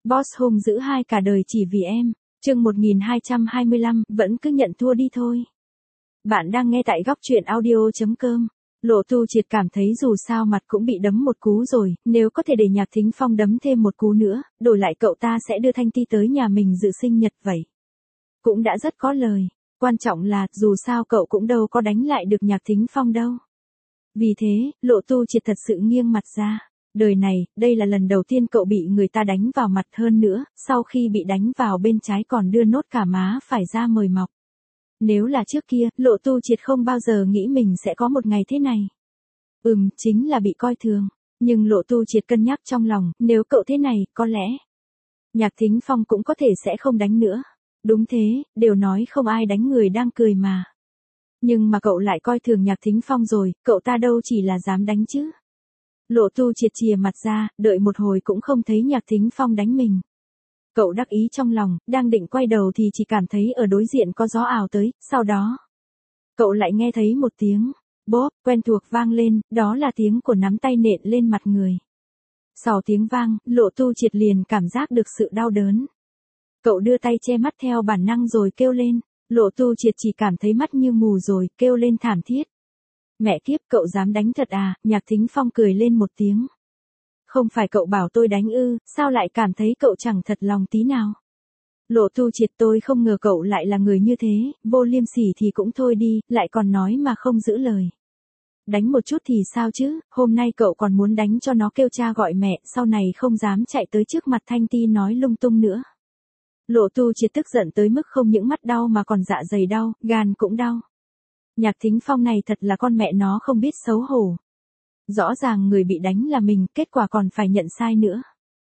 Boss hung dữ hai cả đời chỉ vì em. Chương 1225, vẫn cứ nhận thua đi thôi. Bạn đang nghe tại góc truyện audio.com. Lộ Tu Triệt cảm thấy dù sao mặt cũng bị đấm một cú rồi, nếu có thể để Nhạc Thính Phong đấm thêm một cú nữa, đổi lại cậu ta sẽ đưa Thanh Ti tới nhà mình dự sinh nhật vậy. Cũng đã rất có lời, quan trọng là dù sao cậu cũng đâu có đánh lại được Nhạc Thính Phong đâu. Vì thế, Lộ Tu Triệt thật sự nghiêng mặt ra. Đời này, đây là lần đầu tiên cậu bị người ta đánh vào mặt, hơn nữa, sau khi bị đánh vào bên trái còn đưa nốt cả má phải ra mời mọc. Nếu là trước kia, Lộ Tu Triệt không bao giờ nghĩ mình sẽ có một ngày thế này. Chính là bị coi thường. Nhưng Lộ Tu Triệt cân nhắc trong lòng, nếu cậu thế này, có lẽ Nhạc Thính Phong cũng có thể sẽ không đánh nữa. Đúng thế, đều nói không ai đánh người đang cười mà. Nhưng mà cậu lại coi thường Nhạc Thính Phong rồi, cậu ta đâu chỉ là dám đánh chứ. Lộ Tu Triệt chìa mặt ra, đợi một hồi cũng không thấy Nhạc Thính Phong đánh mình. Cậu đắc ý trong lòng, đang định quay đầu thì chỉ cảm thấy ở đối diện có gió ào tới, sau đó cậu lại nghe thấy một tiếng bóp quen thuộc vang lên, đó là tiếng của nắm tay nện lên mặt người. Sau tiếng vang, Lộ Tu Triệt liền cảm giác được sự đau đớn. Cậu đưa tay che mắt theo bản năng rồi kêu lên. Lộ Tu Triệt chỉ cảm thấy mắt như mù rồi, kêu lên thảm thiết. Mẹ kiếp, cậu dám đánh thật à? Nhạc Thính Phong cười lên một tiếng. Không phải cậu bảo tôi đánh ư, sao lại cảm thấy cậu chẳng thật lòng tí nào? Lộ Tu Triệt, tôi không ngờ cậu lại là người như thế, vô liêm sỉ thì cũng thôi đi, lại còn nói mà không giữ lời. Đánh một chút thì sao chứ, hôm nay cậu còn muốn đánh cho nó kêu cha gọi mẹ, sau này không dám chạy tới trước mặt Thanh Ti nói lung tung nữa. Lộ Tu Triệt tức giận tới mức không những mắt đau mà còn dạ dày đau, gan cũng đau. Nhạc Thính Phong này thật là con mẹ nó không biết xấu hổ. Rõ ràng người bị đánh là mình, kết quả còn phải nhận sai nữa.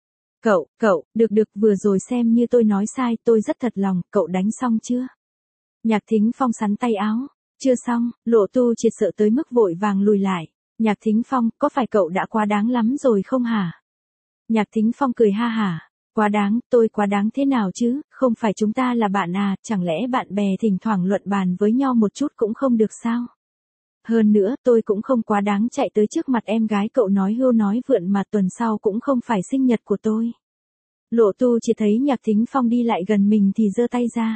Cậu, được, vừa rồi xem như tôi nói sai, tôi rất thật lòng, cậu đánh xong chưa? Nhạc Thính Phong sắn tay áo. Chưa xong, Lộ Tu Triệt sợ tới mức vội vàng lùi lại. Nhạc Thính Phong, có phải cậu đã quá đáng lắm rồi không hả? Nhạc Thính Phong cười ha hả. Quá đáng, tôi quá đáng thế nào chứ, không phải chúng ta là bạn à, chẳng lẽ bạn bè thỉnh thoảng luận bàn với nhau một chút cũng không được sao? Hơn nữa, tôi cũng không quá đáng chạy tới trước mặt em gái cậu nói hưu nói vượn mà tuần sau cũng không phải sinh nhật của tôi. Lộ Tu chỉ thấy Nhạc Thính Phong đi lại gần mình thì giơ tay ra.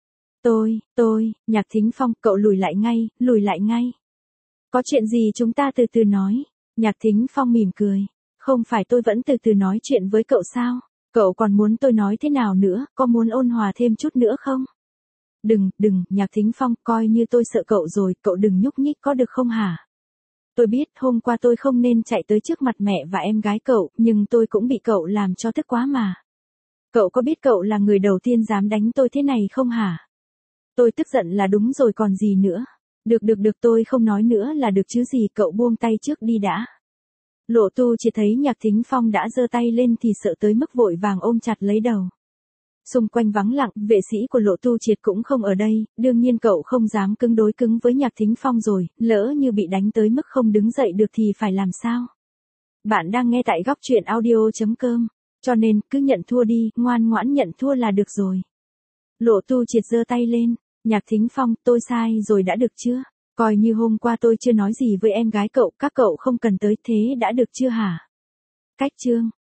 Nhạc Thính Phong, cậu lùi lại ngay. Có chuyện gì chúng ta từ từ nói. Nhạc Thính Phong mỉm cười. Không phải tôi vẫn từ từ nói chuyện với cậu sao? Cậu còn muốn tôi nói thế nào nữa, có muốn ôn hòa thêm chút nữa không? Đừng, Nhạc Thính Phong, coi như tôi sợ cậu rồi, cậu đừng nhúc nhích có được không hả? Tôi biết hôm qua tôi không nên chạy tới trước mặt mẹ và em gái cậu, nhưng tôi cũng bị cậu làm cho tức quá mà. Cậu có biết cậu là người đầu tiên dám đánh tôi thế này không hả? Tôi tức giận là đúng rồi còn gì nữa. Được, tôi không nói nữa là được chứ gì, cậu buông tay trước đi đã. Lộ Tu chỉ thấy Nhạc Thính Phong đã giơ tay lên thì sợ tới mức vội vàng ôm chặt lấy đầu. Xung quanh vắng lặng, vệ sĩ của Lộ Tu Triệt cũng không ở đây, đương nhiên cậu không dám cứng đối cứng với Nhạc Thính Phong rồi, lỡ như bị đánh tới mức không đứng dậy được thì phải làm sao? Bạn đang nghe tại góc truyện audio.com, cho nên cứ nhận thua đi, ngoan ngoãn nhận thua là được rồi. Lộ Tu Triệt giơ tay lên. Nhạc Thính Phong, tôi sai rồi đã được chưa? Coi như hôm qua tôi chưa nói gì với em gái cậu, các cậu không cần tới thế đã được chưa hả? Cách chương.